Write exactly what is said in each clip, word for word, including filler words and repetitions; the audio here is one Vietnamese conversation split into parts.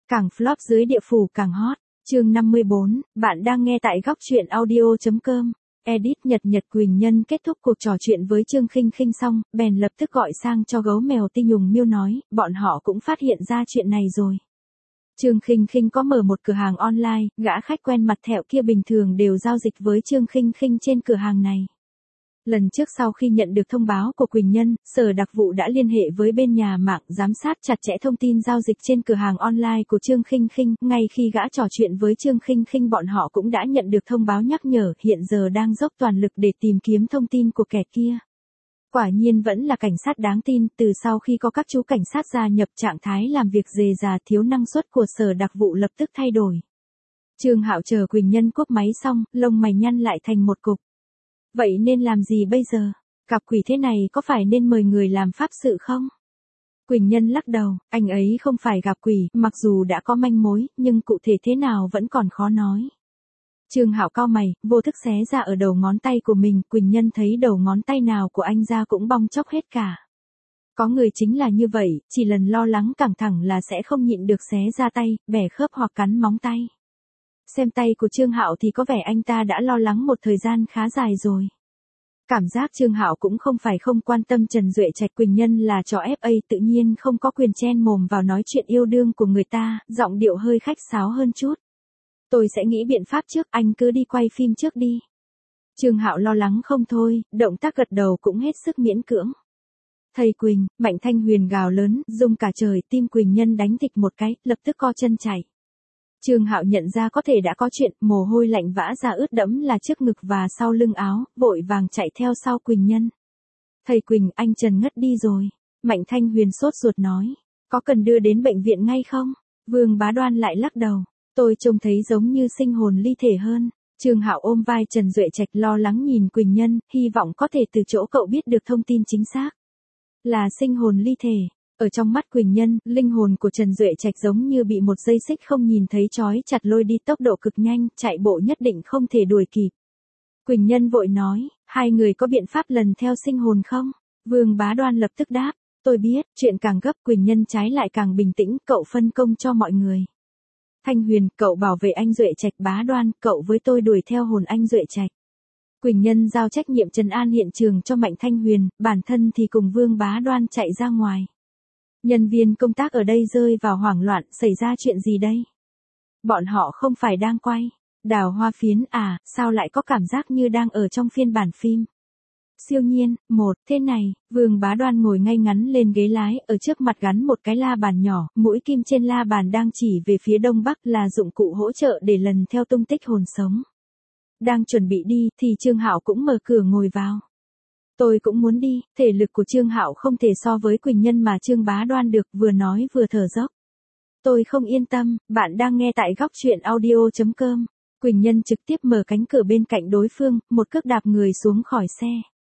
Càng flop dưới địa phủ càng hot. Chương năm mươi bốn, bạn đang nghe tại góc truyện audio.com. Edit Nhật Nhật Quỳnh Nhân kết thúc cuộc trò chuyện với Trương Khinh Khinh xong, bèn lập tức gọi sang cho gấu mèo Ti Nhùng Miêu nói, bọn họ cũng phát hiện ra chuyện này rồi. Trương Khinh Khinh có mở một cửa hàng online, gã khách quen mặt thẹo kia bình thường đều giao dịch với Trương Khinh Khinh trên cửa hàng này. Lần trước sau khi nhận được thông báo của Quỳnh Nhân, Sở Đặc vụ đã liên hệ với bên nhà mạng giám sát chặt chẽ thông tin giao dịch trên cửa hàng online của Trương Khinh Khinh. Ngay khi gã trò chuyện với Trương Khinh Khinh, bọn họ cũng đã nhận được thông báo nhắc nhở, hiện giờ đang dốc toàn lực để tìm kiếm thông tin của kẻ kia. Quả nhiên vẫn là cảnh sát đáng tin, từ sau khi có các chú cảnh sát gia nhập, trạng thái làm việc dề dà thiếu năng suất của Sở Đặc vụ lập tức thay đổi. Trương Hạo chờ Quỳnh Nhân cúp máy xong, lông mày nhăn lại thành một cục. Vậy nên làm gì bây giờ? Gặp quỷ thế này có phải nên mời người làm pháp sự không? Quỳnh Nhân lắc đầu, anh ấy không phải gặp quỷ, mặc dù đã có manh mối, nhưng cụ thể thế nào vẫn còn khó nói. Trương Hạo cau mày, vô thức xé ra ở đầu ngón tay của mình, Quỳnh Nhân thấy đầu ngón tay nào của anh ra cũng bong chóc hết cả. Có người chính là như vậy, chỉ lần lo lắng căng thẳng là sẽ không nhịn được xé ra tay, bẻ khớp hoặc cắn móng tay. Xem tay của Trương Hạo thì có vẻ anh ta đã lo lắng một thời gian khá dài rồi. Cảm giác Trương Hạo cũng không phải không quan tâm Trần Duệ Trạch, Quỳnh Nhân là trò ép a tự nhiên không có quyền chen mồm vào nói chuyện yêu đương của người ta, giọng điệu hơi khách sáo hơn chút. Tôi sẽ nghĩ biện pháp trước, anh cứ đi quay phim trước đi. Trương Hạo lo lắng không thôi, động tác gật đầu cũng hết sức miễn cưỡng. Thầy Quỳnh, Mạnh Thanh Huyền gào lớn, rung cả trời, tim Quỳnh Nhân đánh thịch một cái, lập tức co chân chạy. Trương Hạo nhận ra có thể đã có chuyện, mồ hôi lạnh vã ra ướt đẫm là trước ngực và sau lưng áo, vội vàng chạy theo sau Quỳnh Nhân. Thầy Quỳnh, anh Trần ngất đi rồi. Mạnh Thanh Huyền sốt ruột nói, có cần đưa đến bệnh viện ngay không? Vương Bá Đoan lại lắc đầu, tôi trông thấy giống như sinh hồn ly thể hơn. Trương Hạo ôm vai Trần Duệ Trạch lo lắng nhìn Quỳnh Nhân, hy vọng có thể từ chỗ cậu biết được thông tin chính xác. Là sinh hồn ly thể. Ở trong mắt Quỳnh Nhân, linh hồn của Trần Duệ Trạch giống như bị một dây xích không nhìn thấy trói chặt lôi đi, tốc độ cực nhanh, chạy bộ nhất định không thể đuổi kịp. Quỳnh Nhân vội nói, hai người có biện pháp lần theo sinh hồn không? Vương Bá Đoan lập tức đáp, tôi biết, chuyện càng gấp. Quỳnh Nhân trái lại càng bình tĩnh, cậu phân công cho mọi người. Thanh Huyền, cậu bảo vệ anh Duệ Trạch, Bá Đoan, cậu với tôi đuổi theo hồn anh Duệ Trạch. Quỳnh Nhân giao trách nhiệm trấn an hiện trường cho Mạnh Thanh Huyền, bản thân thì cùng Vương Bá Đoan chạy ra ngoài. Nhân viên công tác ở đây rơi vào hoảng loạn, xảy ra chuyện gì đây? Bọn họ không phải đang quay Đào Hoa Phiến à, sao lại có cảm giác như đang ở trong phiên bản phim? Siêu nhiên, một, thế này, Vương Bá Đoan ngồi ngay ngắn lên ghế lái, ở trước mặt gắn một cái la bàn nhỏ, mũi kim trên la bàn đang chỉ về phía đông bắc là dụng cụ hỗ trợ để lần theo tung tích hồn sống. Đang chuẩn bị đi, thì Trương Hạo cũng mở cửa ngồi vào. Tôi cũng muốn đi, thể lực của Trương Hạo không thể so với Quỳnh Nhân mà Trương Bá Đoan được, vừa nói vừa thở dốc. Tôi không yên tâm, bạn đang nghe tại góc truyện audio.com. Quỳnh Nhân trực tiếp mở cánh cửa bên cạnh đối phương, một cước đạp người xuống khỏi xe.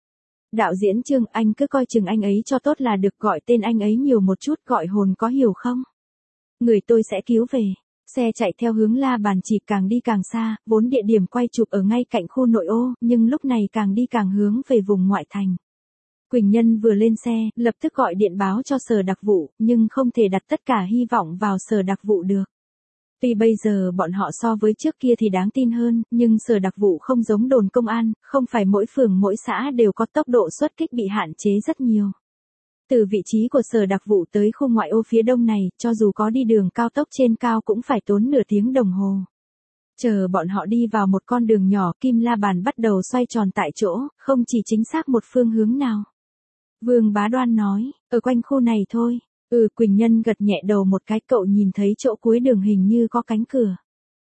Đạo diễn Trương, anh cứ coi chừng anh ấy cho tốt là được, gọi tên anh ấy nhiều một chút, gọi hồn có hiểu không? Người tôi sẽ cứu về. Xe chạy theo hướng la bàn chỉ càng đi càng xa, vốn địa điểm quay chụp ở ngay cạnh khu nội ô, nhưng lúc này càng đi càng hướng về vùng ngoại thành. Quỳnh Nhân vừa lên xe, lập tức gọi điện báo cho Sở Đặc vụ, nhưng không thể đặt tất cả hy vọng vào Sở Đặc vụ được. Tuy bây giờ bọn họ so với trước kia thì đáng tin hơn, nhưng Sở Đặc vụ không giống đồn công an, không phải mỗi phường mỗi xã đều có tốc độ xuất kích bị hạn chế rất nhiều. Từ vị trí của Sở Đặc vụ tới khu ngoại ô phía đông này, cho dù có đi đường cao tốc trên cao cũng phải tốn nửa tiếng đồng hồ. Chờ bọn họ đi vào một con đường nhỏ, kim la bàn bắt đầu xoay tròn tại chỗ, không chỉ chính xác một phương hướng nào. Vương Bá Đoan nói, ở quanh khu này thôi. Ừ, Quỳnh Nhân gật nhẹ đầu một cái, cậu nhìn thấy chỗ cuối đường hình như có cánh cửa.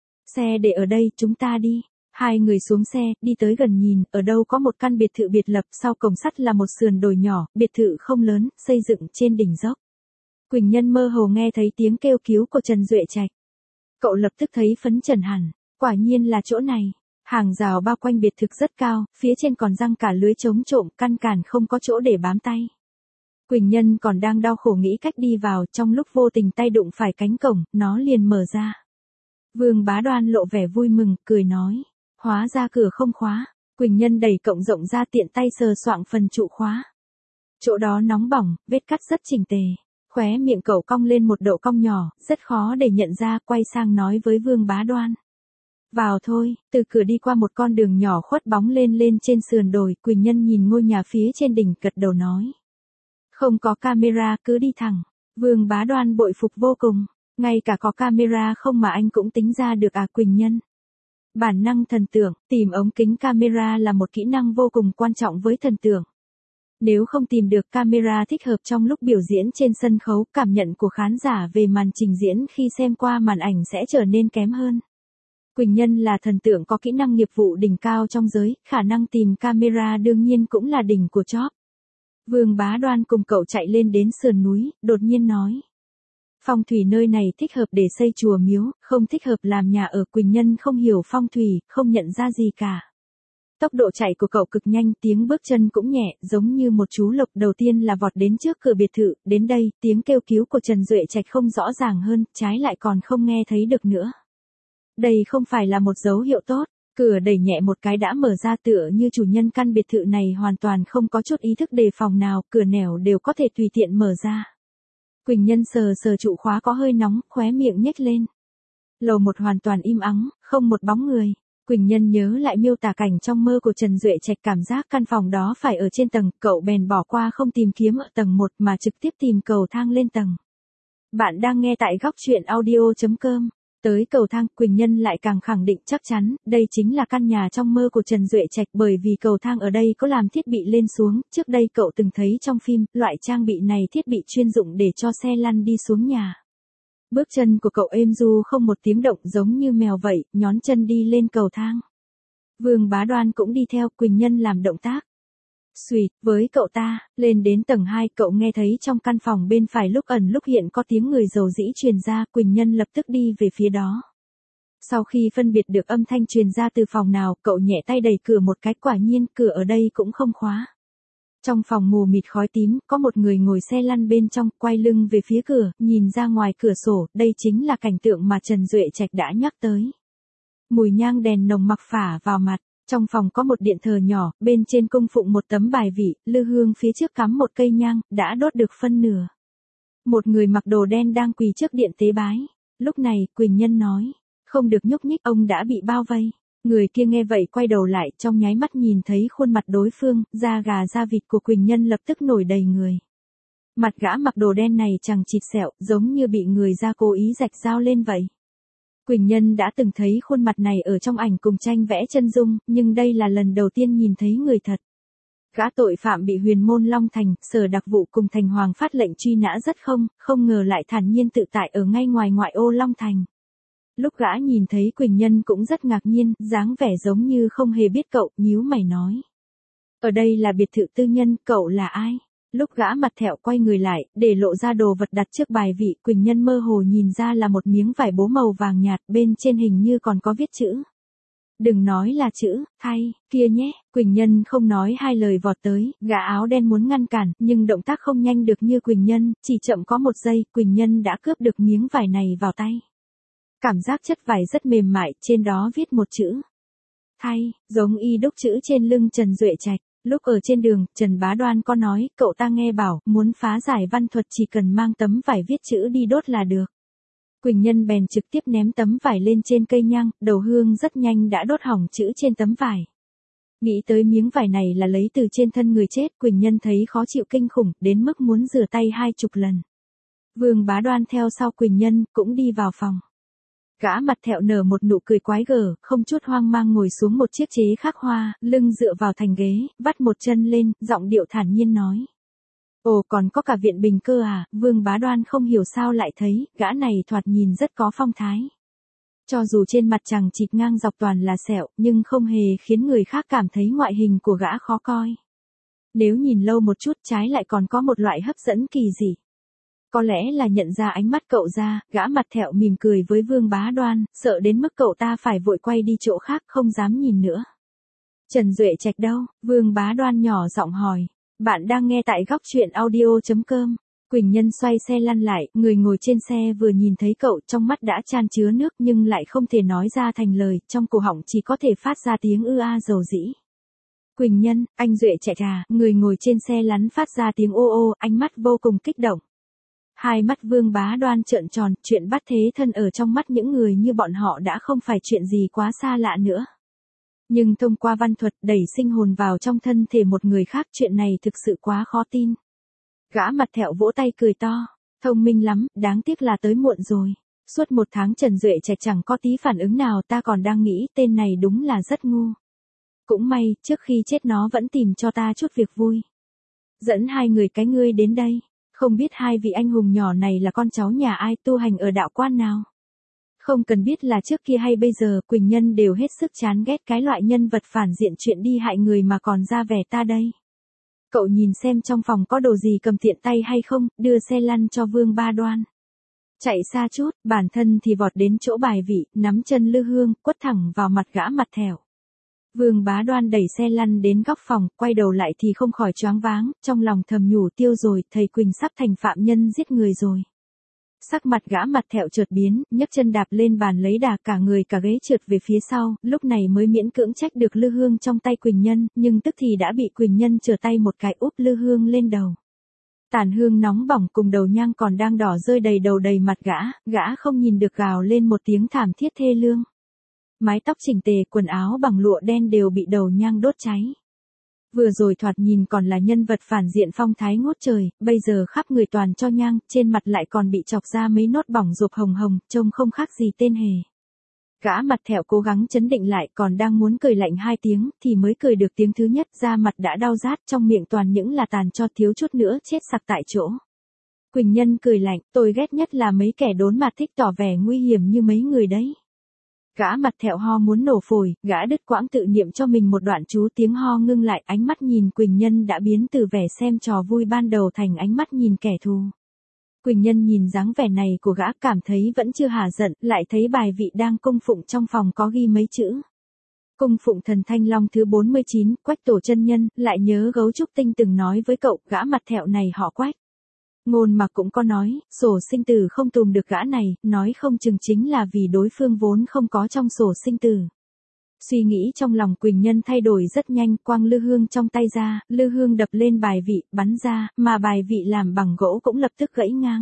Xe để ở đây, chúng ta đi. Hai người xuống xe, đi tới gần nhìn, ở đâu có một căn biệt thự biệt lập, sau cổng sắt là một sườn đồi nhỏ, biệt thự không lớn, xây dựng trên đỉnh dốc. Quỳnh Nhân mơ hồ nghe thấy tiếng kêu cứu của Trần Duệ Trạch. Cậu lập tức thấy phấn chấn hẳn, quả nhiên là chỗ này. Hàng rào bao quanh biệt thự rất cao, phía trên còn giăng cả lưới chống trộm, căn cản không có chỗ để bám tay. Quỳnh Nhân còn đang đau khổ nghĩ cách đi vào, trong lúc vô tình tay đụng phải cánh cổng, nó liền mở ra. Vương Bá Đoan lộ vẻ vui mừng, cười nói, hóa ra cửa không khóa. Quỳnh Nhân đẩy cổng rộng ra, tiện tay sờ soạng phần trụ khóa. Chỗ đó nóng bỏng, vết cắt rất chỉnh tề. Khóe miệng cậu cong lên một độ cong nhỏ, rất khó để nhận ra, quay sang nói với Vương Bá Đoan. Vào thôi, từ cửa đi qua một con đường nhỏ khuất bóng lên lên trên sườn đồi, Quỳnh Nhân nhìn ngôi nhà phía trên đỉnh gật đầu nói. Không có camera, cứ đi thẳng. Vương Bá Đoan bội phục vô cùng, ngay cả có camera không mà anh cũng tính ra được à Quỳnh Nhân. Bản năng thần tượng, tìm ống kính camera là một kỹ năng vô cùng quan trọng với thần tượng. Nếu không tìm được camera thích hợp trong lúc biểu diễn trên sân khấu, cảm nhận của khán giả về màn trình diễn khi xem qua màn ảnh sẽ trở nên kém hơn. Quỳnh Nhân là thần tượng có kỹ năng nghiệp vụ đỉnh cao trong giới, khả năng tìm camera đương nhiên cũng là đỉnh của chóp. Vương Bá Đoan cùng cậu chạy lên đến sườn núi, đột nhiên nói. Phong thủy nơi này thích hợp để xây chùa miếu, không thích hợp làm nhà ở. Quỳnh Nhân không hiểu phong thủy, không nhận ra gì cả. Tốc độ chạy của cậu cực nhanh, tiếng bước chân cũng nhẹ, giống như một chú lộc. Đầu tiên là vọt đến trước cửa biệt thự, đến đây, tiếng kêu cứu của Trần Duệ Trạch không rõ ràng hơn, trái lại còn không nghe thấy được nữa. Đây không phải là một dấu hiệu tốt, cửa đẩy nhẹ một cái đã mở ra tựa như chủ nhân căn biệt thự này hoàn toàn không có chút ý thức đề phòng nào, cửa nẻo đều có thể tùy tiện mở ra. Quỳnh Nhân sờ sờ trụ khóa có hơi nóng, khóe miệng nhếch lên. Lầu một hoàn toàn im ắng, không một bóng người. Quỳnh Nhân nhớ lại miêu tả cảnh trong mơ của Trần Duệ Trạch, cảm giác căn phòng đó phải ở trên tầng, cậu bèn bỏ qua không tìm kiếm ở tầng một mà trực tiếp tìm cầu thang lên tầng. Bạn đang nghe tại góc truyện audio chấm com. Tới cầu thang, Quỳnh Nhân lại càng khẳng định chắc chắn, đây chính là căn nhà trong mơ của Trần Duệ Trạch, bởi vì cầu thang ở đây có làm thiết bị lên xuống, trước đây cậu từng thấy trong phim, loại trang bị này thiết bị chuyên dụng để cho xe lăn đi xuống nhà. Bước chân của cậu êm du không một tiếng động, giống như mèo vậy, nhón chân đi lên cầu thang. Vương Bá Đoan cũng đi theo, Quỳnh Nhân làm động tác. Xùyt, với cậu ta, lên đến tầng hai, cậu nghe thấy trong căn phòng bên phải lúc ẩn lúc hiện có tiếng người rầu rĩ truyền ra, Quỳnh Nhân lập tức đi về phía đó. Sau khi phân biệt được âm thanh truyền ra từ phòng nào, cậu nhẹ tay đẩy cửa một cái, quả nhiên cửa ở đây cũng không khóa. Trong phòng mù mịt khói tím, có một người ngồi xe lăn bên trong, quay lưng về phía cửa, nhìn ra ngoài cửa sổ, đây chính là cảnh tượng mà Trần Duệ Trạch đã nhắc tới. Mùi nhang đèn nồng mặc phả vào mặt. Trong phòng có một điện thờ nhỏ, bên trên cung phụng một tấm bài vị, lư hương phía trước cắm một cây nhang, đã đốt được phân nửa. Một người mặc đồ đen đang quỳ trước điện tế bái. Lúc này, Quỳnh Nhân nói, không được nhúc nhích, ông đã bị bao vây. Người kia nghe vậy quay đầu lại, trong nháy mắt nhìn thấy khuôn mặt đối phương, da gà da vịt của Quỳnh Nhân lập tức nổi đầy người. Mặt gã mặc đồ đen này chằng chịt sẹo, giống như bị người da cố ý rạch dao lên vậy. Quỳnh Nhân đã từng thấy khuôn mặt này ở trong ảnh cùng tranh vẽ chân dung, nhưng đây là lần đầu tiên nhìn thấy người thật. Gã tội phạm bị Huyền Môn Long Thành, Sở Đặc vụ cùng Thành Hoàng phát lệnh truy nã rất không, không ngờ lại thản nhiên tự tại ở ngay ngoài ngoại ô Long Thành. Lúc gã nhìn thấy Quỳnh Nhân cũng rất ngạc nhiên, dáng vẻ giống như không hề biết cậu, nhíu mày nói. Ở đây là biệt thự tư nhân, cậu là ai? Lúc gã mặt thẹo quay người lại, để lộ ra đồ vật đặt trước bài vị, Quỳnh Nhân mơ hồ nhìn ra là một miếng vải bố màu vàng nhạt, bên trên hình như còn có viết chữ. Đừng nói là chữ, thay, kia nhé, Quỳnh Nhân không nói hai lời vọt tới, gã áo đen muốn ngăn cản, nhưng động tác không nhanh được như Quỳnh Nhân, chỉ chậm có một giây, Quỳnh Nhân đã cướp được miếng vải này vào tay. Cảm giác chất vải rất mềm mại, trên đó viết một chữ. Thay, giống y đúc chữ trên lưng Trần Duệ Trạch. Lúc ở trên đường, Trần Bá Đoan có nói, cậu ta nghe bảo, muốn phá giải văn thuật chỉ cần mang tấm vải viết chữ đi đốt là được. Quỳnh Nhân bèn trực tiếp ném tấm vải lên trên cây nhang, đầu hương rất nhanh đã đốt hỏng chữ trên tấm vải. Nghĩ tới miếng vải này là lấy từ trên thân người chết, Quỳnh Nhân thấy khó chịu kinh khủng, đến mức muốn rửa tay hai chục lần. Vương Bá Đoan theo sau Quỳnh Nhân, cũng đi vào phòng. Gã mặt thẹo nở một nụ cười quái gở, không chút hoang mang ngồi xuống một chiếc chế khắc hoa, lưng dựa vào thành ghế, vắt một chân lên, giọng điệu thản nhiên nói. Ồ, còn có cả viện bình cơ à? Vương Bá Đoan không hiểu sao lại thấy, gã này thoạt nhìn rất có phong thái. Cho dù trên mặt chằng chịt ngang dọc toàn là sẹo, nhưng không hề khiến người khác cảm thấy ngoại hình của gã khó coi. Nếu nhìn lâu một chút, trái lại còn có một loại hấp dẫn kỳ dị. Có lẽ là nhận ra ánh mắt cậu ra, gã mặt thẹo mỉm cười với Vương Bá Đoan, sợ đến mức cậu ta phải vội quay đi chỗ khác, không dám nhìn nữa. Trần Duệ Trạch đâu? Vương Bá Đoan nhỏ giọng hỏi. Bạn đang nghe tại góc truyện audio chấm com. Quỳnh Nhân xoay xe lăn lại, người ngồi trên xe vừa nhìn thấy cậu, trong mắt đã chan chứa nước nhưng lại không thể nói ra thành lời, trong cổ họng chỉ có thể phát ra tiếng ư a dầu dĩ. Quỳnh Nhân, anh Duệ Trạch à? Người ngồi trên xe lăn phát ra tiếng ô ô, ánh mắt vô cùng kích động. Hai mắt Vương Bá Đoan trợn tròn, chuyện bắt thế thân ở trong mắt những người như bọn họ đã không phải chuyện gì quá xa lạ nữa. Nhưng thông qua văn thuật đẩy sinh hồn vào trong thân thể một người khác, chuyện này thực sự quá khó tin. Gã mặt thẹo vỗ tay cười to, thông minh lắm, đáng tiếc là tới muộn rồi. Suốt một tháng Trần Duệ Trạch chẳng có tí phản ứng nào, ta còn đang nghĩ tên này đúng là rất ngu. Cũng may, trước khi chết nó vẫn tìm cho ta chút việc vui. Dẫn hai người cái ngươi đến đây, không biết hai vị anh hùng nhỏ này là con cháu nhà ai, tu hành ở đạo quan nào. Không cần biết là trước kia hay bây giờ, Quỳnh Nhân đều hết sức chán ghét cái loại nhân vật phản diện chuyện đi hại người mà còn ra vẻ ta đây. Cậu nhìn xem trong phòng có đồ gì cầm tiện tay hay không, đưa xe lăn cho Vương Bá Đoan. Chạy xa chút, bản thân thì vọt đến chỗ bài vị, nắm chân Lư Hương, quất thẳng vào mặt gã mặt thẹo. Vương Bá Đoan đẩy xe lăn đến góc phòng, quay đầu lại thì không khỏi choáng váng, trong lòng thầm nhủ tiêu rồi, thầy Quỳnh sắp thành phạm nhân giết người rồi. Sắc mặt gã mặt thẹo chợt biến, nhấc chân đạp lên bàn lấy đà, cả người cả ghế trượt về phía sau, lúc này mới miễn cưỡng trách được Lư Hương trong tay Quỳnh Nhân, nhưng tức thì đã bị Quỳnh Nhân trở tay một cái úp Lư Hương lên đầu. Tàn hương nóng bỏng cùng đầu nhang còn đang đỏ rơi đầy đầu đầy mặt gã, gã không nhìn được gào lên một tiếng thảm thiết thê lương. Mái tóc chỉnh tề, quần áo bằng lụa đen đều bị đầu nhang đốt cháy. Vừa rồi thoạt nhìn còn là nhân vật phản diện phong thái ngút trời, bây giờ khắp người toàn cho nhang, trên mặt lại còn bị chọc ra mấy nốt bỏng rộp hồng hồng, trông không khác gì tên hề. Gã mặt thẹo cố gắng chấn định lại, còn đang muốn cười lạnh hai tiếng, thì mới cười được tiếng thứ nhất, da mặt đã đau rát, trong miệng toàn những là tàn cho, thiếu chút nữa chết sặc tại chỗ. Quỳnh Nhân cười lạnh, tôi ghét nhất là mấy kẻ đốn mặt thích tỏ vẻ nguy hiểm như mấy người đấy. Gã mặt thẹo ho muốn nổ phổi, gã đứt quãng tự niệm cho mình một đoạn chú, tiếng ho ngưng lại, ánh mắt nhìn Quỳnh Nhân đã biến từ vẻ xem trò vui ban đầu thành ánh mắt nhìn kẻ thù. Quỳnh Nhân nhìn dáng vẻ này của gã cảm thấy vẫn chưa hả giận, lại thấy bài vị đang cung phụng trong phòng có ghi mấy chữ. Cung phụng thần Thanh Long thứ bốn mươi chín, Quách tổ chân nhân, lại nhớ Gấu Trúc Tinh từng nói với cậu, gã mặt thẹo này họ Quách. Ngôn mà cũng có nói, sổ sinh tử không tùm được gã này, nói không chừng chính là vì đối phương vốn không có trong sổ sinh tử. Suy nghĩ trong lòng Quỳnh Nhân thay đổi rất nhanh, quăng Lư Hương trong tay ra, Lư Hương đập lên bài vị, bắn ra, mà bài vị làm bằng gỗ cũng lập tức gãy ngang.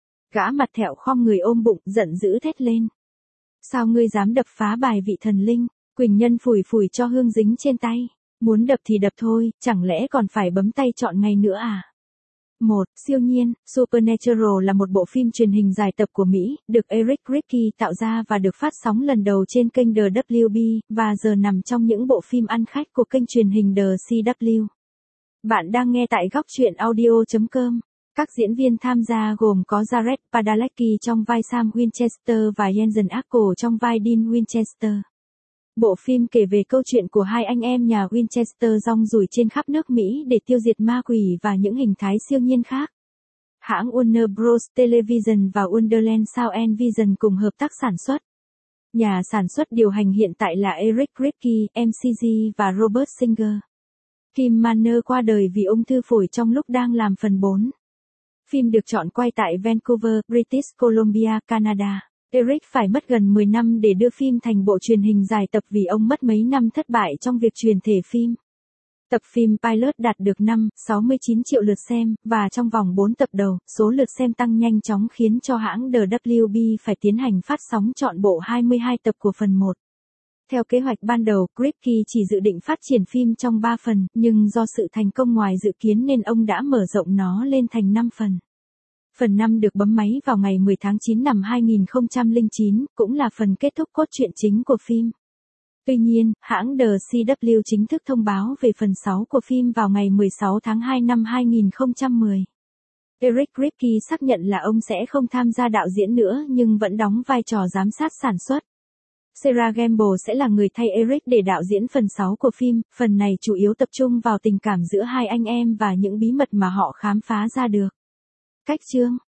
Gã mặt thẹo khom người ôm bụng, giận dữ thét lên. Sao ngươi dám đập phá bài vị thần linh? Quỳnh Nhân phủi phủi cho hương dính trên tay. Muốn đập thì đập thôi, chẳng lẽ còn phải bấm tay chọn ngày nữa à? một. Siêu nhiên, Supernatural là một bộ phim truyền hình dài tập của Mỹ, được Eric Kripke tạo ra và được phát sóng lần đầu trên kênh The W B, và giờ nằm trong những bộ phim ăn khách của kênh truyền hình The C W. Bạn đang nghe tại góc truyện audio chấm com. Các diễn viên tham gia gồm có Jared Padalecki trong vai Sam Winchester và Jensen Ackles trong vai Dean Winchester. Bộ phim kể về câu chuyện của hai anh em nhà Winchester rong ruổi trên khắp nước Mỹ để tiêu diệt ma quỷ và những hình thái siêu nhiên khác. Hãng Warner Bros. Television và Wonderland Sound Vision cùng hợp tác sản xuất. Nhà sản xuất điều hành hiện tại là Eric Kripke, em xê giê và Robert Singer. Kim Manner qua đời vì ung thư phổi trong lúc đang làm phần bốn. Phim được chọn quay tại Vancouver, British Columbia, Canada. Eric phải mất gần mười năm để đưa phim thành bộ truyền hình dài tập vì ông mất mấy năm thất bại trong việc truyền thể phim. Tập phim pilot đạt được năm phẩy sáu mươi chín triệu lượt xem, và trong vòng bốn tập đầu, số lượt xem tăng nhanh chóng khiến cho hãng The W B phải tiến hành phát sóng trọn bộ hai mươi hai tập của phần một. Theo kế hoạch ban đầu, Kripke chỉ dự định phát triển phim trong ba phần, nhưng do sự thành công ngoài dự kiến nên ông đã mở rộng nó lên thành năm phần. Phần năm được bấm máy vào ngày mười tháng chín năm hai nghìn không trăm lẻ chín, cũng là phần kết thúc cốt truyện chính của phim. Tuy nhiên, hãng The C W chính thức thông báo về phần sáu của phim vào ngày mười sáu tháng hai năm hai nghìn không trăm mười. Eric Kripke xác nhận là ông sẽ không tham gia đạo diễn nữa nhưng vẫn đóng vai trò giám sát sản xuất. Sarah Gamble sẽ là người thay Eric để đạo diễn phần sáu của phim, phần này chủ yếu tập trung vào tình cảm giữa hai anh em và những bí mật mà họ khám phá ra được. Cách chương